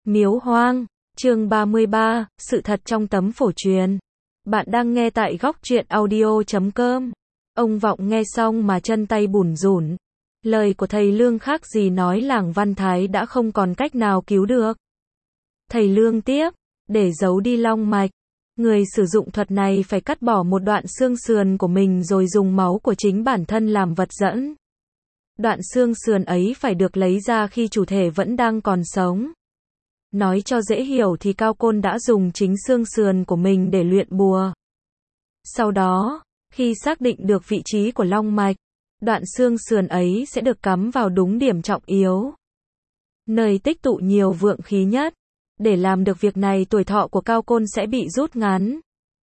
Miếu hoang, chương 33, sự thật trong tấm phổ truyền. Bạn đang nghe tại góc truyện audio.com. Ông Vọng nghe xong mà chân tay bủn rủn. Lời của thầy Lương khác gì nói làng Văn Thái đã không còn cách nào cứu được. Thầy Lương tiếp, để giấu đi long mạch, người sử dụng thuật này phải cắt bỏ một đoạn xương sườn của mình rồi dùng máu của chính bản thân làm vật dẫn. Đoạn xương sườn ấy phải được lấy ra khi chủ thể vẫn đang còn sống. Nói cho dễ hiểu thì Cao Côn đã dùng chính xương sườn của mình để luyện bùa. Sau đó, khi xác định được vị trí của long mạch, đoạn xương sườn ấy sẽ được cắm vào đúng điểm trọng yếu, nơi tích tụ nhiều vượng khí nhất. Để làm được việc này, tuổi thọ của Cao Côn sẽ bị rút ngắn.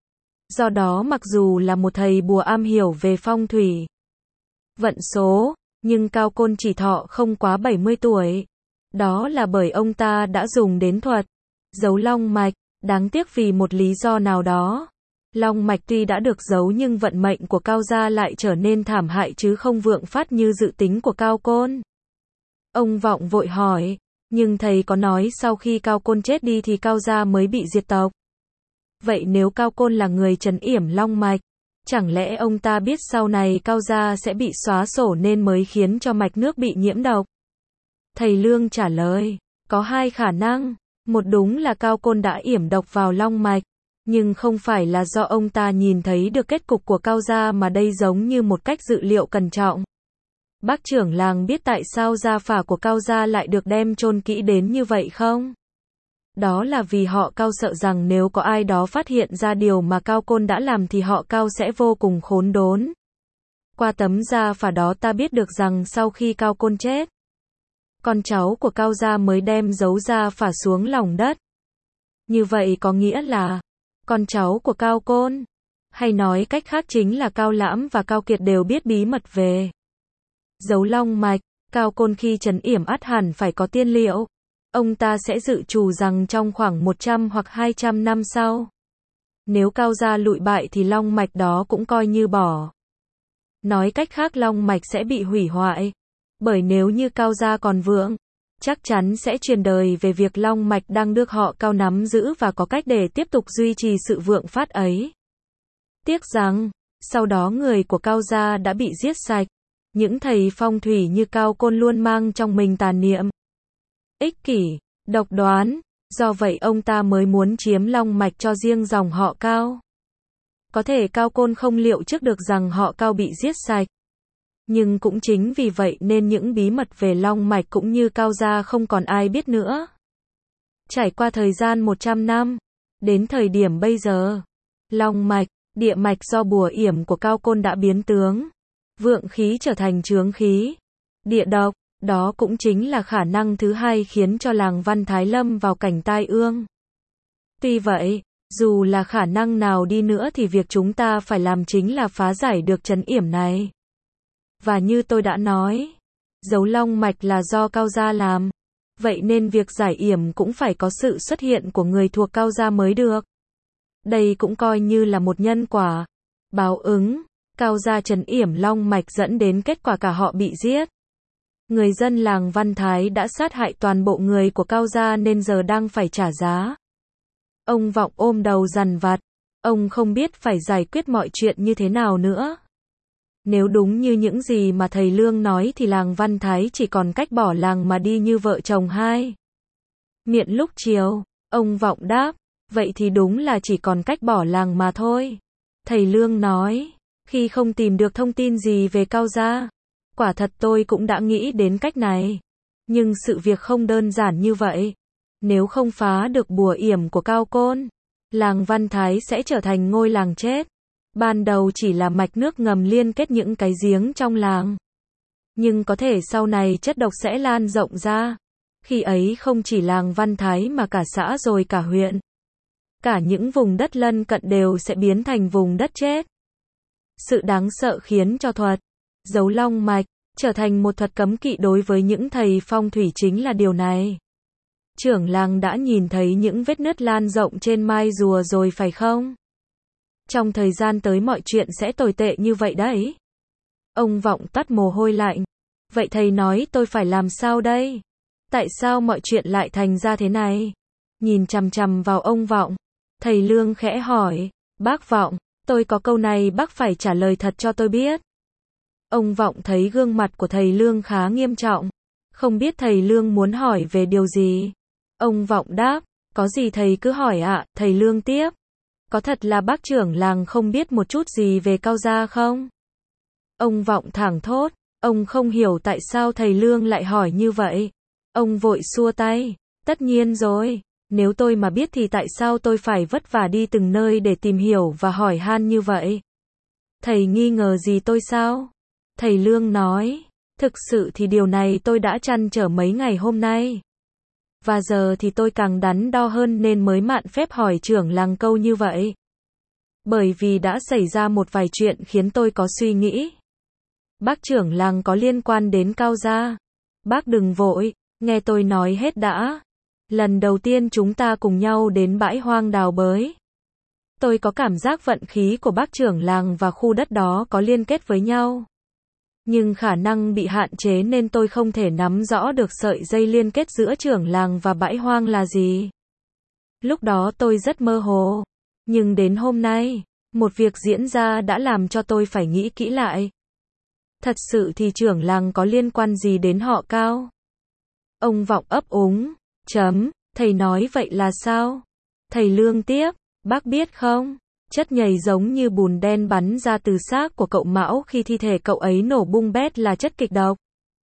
Do đó mặc dù là một thầy bùa am hiểu về phong thủy, vận số, nhưng Cao Côn chỉ thọ không quá 70 tuổi. Đó là bởi ông ta đã dùng đến thuật giấu long mạch. Đáng tiếc vì một lý do nào đó, long mạch tuy đã được giấu nhưng vận mệnh của Cao gia lại trở nên thảm hại chứ không vượng phát như dự tính của Cao Côn. Ông Vọng vội hỏi, nhưng thầy có nói sau khi Cao Côn chết đi thì Cao gia mới bị diệt tộc. Vậy nếu Cao Côn là người trấn yểm long mạch, chẳng lẽ ông ta biết sau này Cao gia sẽ bị xóa sổ nên mới khiến cho mạch nước bị nhiễm độc? Thầy Lương trả lời, có hai khả năng. Một, đúng là Cao Côn đã yểm độc vào long mạch, nhưng không phải là do ông ta nhìn thấy được kết cục của Cao gia mà đây giống như một cách dự liệu cẩn trọng. Bác trưởng làng biết tại sao gia phả của Cao gia lại được đem chôn kỹ đến như vậy không? Đó là vì họ Cao sợ rằng nếu có ai đó phát hiện ra điều mà Cao Côn đã làm thì họ Cao sẽ vô cùng khốn đốn. Qua tấm gia phả đó ta biết được rằng sau khi Cao Côn chết, con cháu của Cao gia mới đem giấu gia phả xuống lòng đất. Như vậy có nghĩa là con cháu của Cao Côn, hay nói cách khác chính là Cao Lãm và Cao Kiệt đều biết bí mật về giấu long mạch. Cao Côn khi trấn yểm ắt hẳn phải có tiên liệu. Ông ta sẽ dự trù rằng trong khoảng 100 hoặc 200 năm sau, nếu Cao gia lụi bại thì long mạch đó cũng coi như bỏ. Nói cách khác long mạch sẽ bị hủy hoại. Bởi nếu như Cao gia còn vượng, chắc chắn sẽ truyền đời về việc long mạch đang được họ Cao nắm giữ và có cách để tiếp tục duy trì sự vượng phát ấy. Tiếc rằng, sau đó người của Cao gia đã bị giết sạch. Những thầy phong thủy như Cao Côn luôn mang trong mình tà niệm ích kỷ, độc đoán, do vậy ông ta mới muốn chiếm long mạch cho riêng dòng họ Cao. Có thể Cao Côn không liệu trước được rằng họ Cao bị giết sạch. Nhưng cũng chính vì vậy nên những bí mật về long mạch cũng như Cao gia không còn ai biết nữa. Trải qua thời gian 100 năm, đến thời điểm bây giờ, long mạch, địa mạch do bùa yểm của Cao Côn đã biến tướng, vượng khí trở thành chướng khí, địa độc. Đó cũng chính là khả năng thứ hai khiến cho làng Văn Thái lâm vào cảnh tai ương. Tuy vậy, dù là khả năng nào đi nữa thì việc chúng ta phải làm chính là phá giải được trấn yểm này. Và như tôi đã nói, giấu long mạch là do Cao gia làm. Vậy nên việc giải yểm cũng phải có sự xuất hiện của người thuộc Cao gia mới được. Đây cũng coi như là một nhân quả, báo ứng. Cao gia trấn yểm long mạch dẫn đến kết quả cả họ bị giết. Người dân làng Văn Thái đã sát hại toàn bộ người của Cao gia nên giờ đang phải trả giá. Ông Vọng ôm đầu dằn vặt. Ông không biết phải giải quyết mọi chuyện như thế nào nữa. Nếu đúng như những gì mà thầy Lương nói thì làng Văn Thái chỉ còn cách bỏ làng mà đi như vợ chồng hai. Miệng lúc chiều, ông Vọng đáp, vậy thì đúng là chỉ còn cách bỏ làng mà thôi. Thầy Lương nói, khi không tìm được thông tin gì về Cao gia, quả thật tôi cũng đã nghĩ đến cách này. Nhưng sự việc không đơn giản như vậy. Nếu không phá được bùa yểm của Cao Côn, làng Văn Thái sẽ trở thành ngôi làng chết. Ban đầu chỉ là mạch nước ngầm liên kết những cái giếng trong làng. Nhưng có thể sau này chất độc sẽ lan rộng ra. Khi ấy không chỉ làng Văn Thái mà cả xã rồi cả huyện. Cả những vùng đất lân cận đều sẽ biến thành vùng đất chết. Sự đáng sợ khiến cho thuật giấu long mạch trở thành một thuật cấm kỵ đối với những thầy phong thủy chính là điều này. Trưởng làng đã nhìn thấy những vết nứt lan rộng trên mai rùa rồi phải không? Trong thời gian tới mọi chuyện sẽ tồi tệ như vậy đấy. Ông Vọng toát mồ hôi lạnh. Vậy thầy nói tôi phải làm sao đây? Tại sao mọi chuyện lại thành ra thế này? Nhìn chằm chằm vào ông Vọng, thầy Lương khẽ hỏi, bác Vọng, tôi có câu này bác phải trả lời thật cho tôi biết. Ông Vọng thấy gương mặt của thầy Lương khá nghiêm trọng, không biết thầy Lương muốn hỏi về điều gì. Ông Vọng đáp, có gì thầy cứ hỏi ạ. Thầy Lương tiếp, có thật là bác trưởng làng không biết một chút gì về Cao Gia không? Ông Vọng thảng thốt, ông không hiểu tại sao thầy Lương lại hỏi như vậy. Ông vội xua tay, tất nhiên rồi, nếu tôi mà biết thì tại sao tôi phải vất vả đi từng nơi để tìm hiểu và hỏi han như vậy? Thầy nghi ngờ gì tôi sao? Thầy Lương nói, thực sự thì điều này tôi đã trăn trở mấy ngày hôm nay. Và giờ thì tôi càng đắn đo hơn nên mới mạn phép hỏi trưởng làng câu như vậy. Bởi vì đã xảy ra một vài chuyện khiến tôi có suy nghĩ. Bác trưởng làng có liên quan đến Cao Gia. Bác đừng vội, nghe tôi nói hết đã. Lần đầu tiên chúng ta cùng nhau đến bãi hoang đào bới. Tôi có cảm giác vận khí của bác trưởng làng và khu đất đó có liên kết với nhau. Nhưng khả năng bị hạn chế nên tôi không thể nắm rõ được sợi dây liên kết giữa trưởng làng và bãi hoang là gì. Lúc đó tôi rất mơ hồ. Nhưng đến hôm nay, một việc diễn ra đã làm cho tôi phải nghĩ kỹ lại. Thật sự thì trưởng làng có liên quan gì đến họ Cao? Ông Vọng ấp úng, thầy nói vậy là sao? Thầy Lương tiếp, bác biết không? Chất nhầy giống như bùn đen bắn ra từ xác của cậu Mão khi thi thể cậu ấy nổ bung bét là chất kịch độc.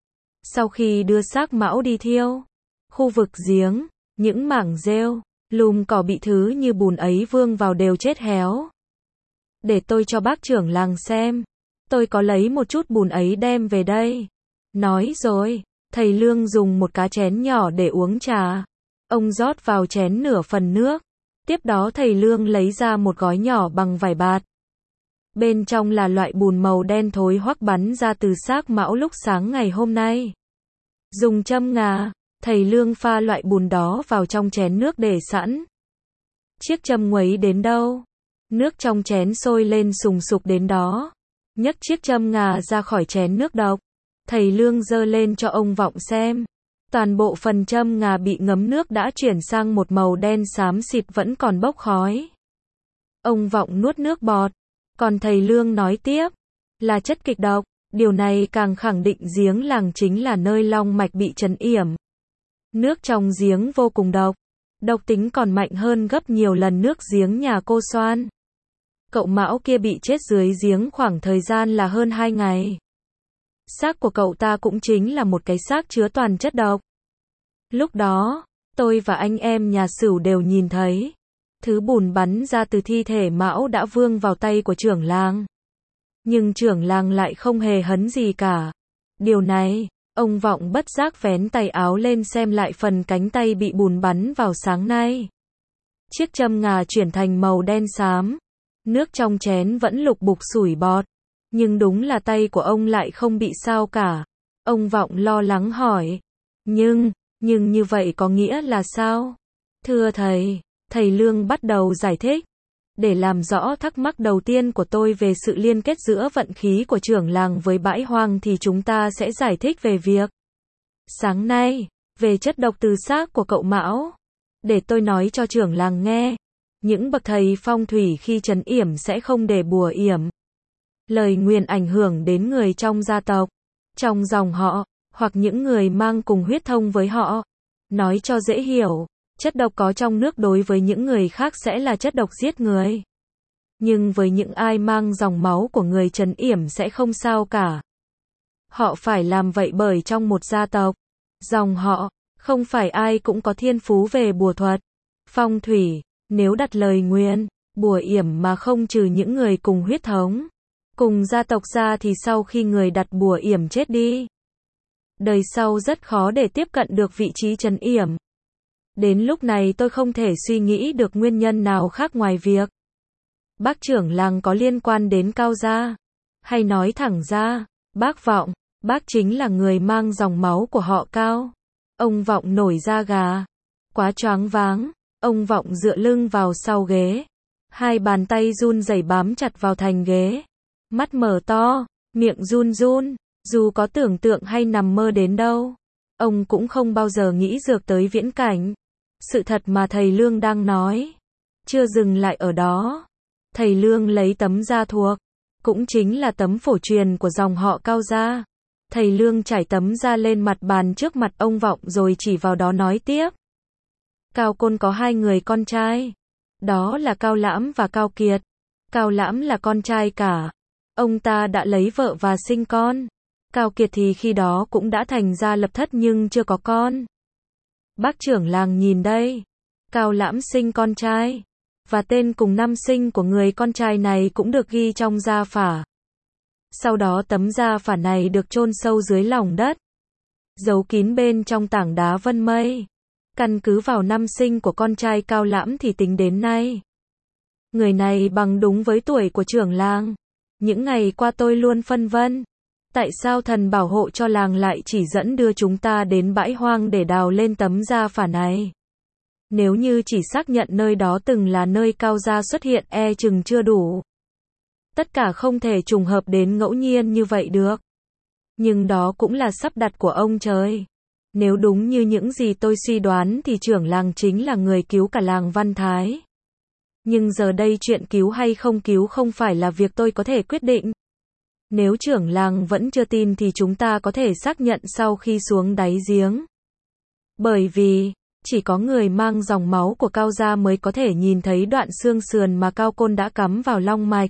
Sau khi đưa xác Mão đi thiêu, khu vực giếng, những mảng rêu, lùm cỏ bị thứ như bùn ấy vương vào đều chết héo. Để tôi cho bác trưởng làng xem. Tôi có lấy một chút bùn ấy đem về đây. Nói rồi, thầy Lương dùng một cá chén nhỏ để uống trà. Ông rót vào chén nửa phần nước. Tiếp đó thầy Lương lấy ra một gói nhỏ bằng vải bạt. Bên trong là loại bùn màu đen thối hoắc bắn ra từ xác Mão lúc sáng ngày hôm nay. Dùng châm ngà, thầy Lương pha loại bùn đó vào trong chén nước để sẵn. Chiếc châm nguấy đến đâu, nước trong chén sôi lên sùng sục đến đó. Nhấc chiếc châm ngà ra khỏi chén nước độc. Thầy Lương giơ lên cho ông Vọng xem. Toàn bộ phần châm ngà bị ngấm nước đã chuyển sang một màu đen xám xịt vẫn còn bốc khói. Ông Vọng nuốt nước bọt. Còn thầy Lương nói tiếp. Là chất kịch độc. Điều này càng khẳng định giếng làng chính là nơi long mạch bị trấn yểm. Nước trong giếng vô cùng độc. Độc tính còn mạnh hơn gấp nhiều lần nước giếng nhà cô Xoan. Cậu Mão kia bị chết dưới giếng khoảng thời gian là hơn 2 ngày. Xác của cậu ta cũng chính là một cái xác chứa toàn chất độc. Lúc đó, tôi và anh em nhà Sửu đều nhìn thấy. Thứ bùn bắn ra từ thi thể Mão đã vương vào tay của trưởng làng. Nhưng trưởng làng lại không hề hấn gì cả. Điều này, ông Vọng bất giác vén tay áo lên xem lại phần cánh tay bị bùn bắn vào sáng nay. Chiếc châm ngà chuyển thành màu đen xám. Nước trong chén vẫn lục bục sủi bọt. Nhưng đúng là tay của ông lại không bị sao cả. Ông Vọng lo lắng hỏi. Nhưng như vậy có nghĩa là sao? Thưa thầy, thầy Lương bắt đầu giải thích. Để làm rõ thắc mắc đầu tiên của tôi về sự liên kết giữa vận khí của trưởng làng với bãi hoang thì chúng ta sẽ giải thích về việc sáng nay, về chất độc từ xác của cậu Mão. Để tôi nói cho trưởng làng nghe. Những bậc thầy phong thủy khi trấn yểm sẽ không để bùa yểm. Lời nguyền ảnh hưởng đến người trong gia tộc, trong dòng họ, hoặc những người mang cùng huyết thông với họ. Nói cho dễ hiểu, chất độc có trong nước đối với những người khác sẽ là chất độc giết người. Nhưng với những ai mang dòng máu của người trấn yểm sẽ không sao cả. Họ phải làm vậy bởi trong một gia tộc, dòng họ, không phải ai cũng có thiên phú về bùa thuật, phong thủy. Nếu đặt lời nguyền, bùa yểm mà không trừ những người cùng huyết thống, cùng gia tộc ra thì sau khi người đặt bùa yểm chết đi, đời sau rất khó để tiếp cận được vị trí trấn yểm. Đến lúc này tôi không thể suy nghĩ được nguyên nhân nào khác ngoài việc bác trưởng làng có liên quan đến Cao Gia. Hay nói thẳng ra, bác Vọng, bác chính là người mang dòng máu của họ Cao. Ông Vọng nổi da gà, quá choáng váng. Ông Vọng dựa lưng vào sau ghế. Hai bàn tay run rẩy bám chặt vào thành ghế. Mắt mở to, miệng run run, dù có tưởng tượng hay nằm mơ đến đâu. Ông cũng không bao giờ nghĩ dược tới viễn cảnh. Sự thật mà thầy Lương đang nói. Chưa dừng lại ở đó. Thầy Lương lấy tấm da thuộc, cũng chính là tấm phổ truyền của dòng họ Cao gia. Thầy Lương trải tấm da lên mặt bàn trước mặt ông Vọng rồi chỉ vào đó nói tiếp. Cao Côn có 2 người con trai. Đó là Cao Lãm và Cao Kiệt. Cao Lãm là con trai cả. Ông ta đã lấy vợ và sinh con. Cao Kiệt thì khi đó cũng đã thành gia lập thất nhưng chưa có con. Bác trưởng làng nhìn đây. Cao Lãm sinh con trai. Và tên cùng năm sinh của người con trai này cũng được ghi trong gia phả. Sau đó tấm gia phả này được chôn sâu dưới lòng đất, giấu kín bên trong tảng đá vân mây. Căn cứ vào năm sinh của con trai Cao Lãm thì tính đến nay, người này bằng đúng với tuổi của trưởng làng. Những ngày qua tôi luôn phân vân. Tại sao thần bảo hộ cho làng lại chỉ dẫn đưa chúng ta đến bãi hoang để đào lên tấm gia phả này? Nếu như chỉ xác nhận nơi đó từng là nơi Cao gia xuất hiện chừng chưa đủ. Tất cả không thể trùng hợp đến ngẫu nhiên như vậy được. Nhưng đó cũng là sắp đặt của ông trời. Nếu đúng như những gì tôi suy đoán thì trưởng làng chính là người cứu cả làng Văn Thái. Nhưng giờ đây chuyện cứu hay không cứu không phải là việc tôi có thể quyết định. Nếu trưởng làng vẫn chưa tin thì chúng ta có thể xác nhận sau khi xuống đáy giếng. Bởi vì, chỉ có người mang dòng máu của Cao gia mới có thể nhìn thấy đoạn xương sườn mà Cao Côn đã cắm vào long mạch.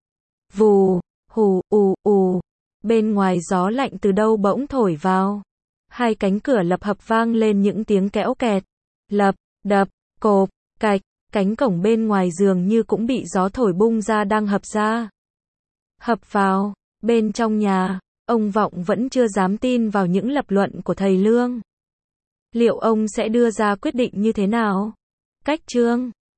Vù, hù, ù. Bên ngoài gió lạnh từ đâu bỗng thổi vào. 2 cánh cửa lập hập vang lên những tiếng kéo kẹt. Lập, đập, cộp, cạch. Cánh cổng bên ngoài dường như cũng bị gió thổi bung ra đang hập ra. Hập vào. Bên trong nhà, ông Vọng vẫn chưa dám tin vào những lập luận của thầy Lương. Liệu ông sẽ đưa ra quyết định như thế nào? Cách chương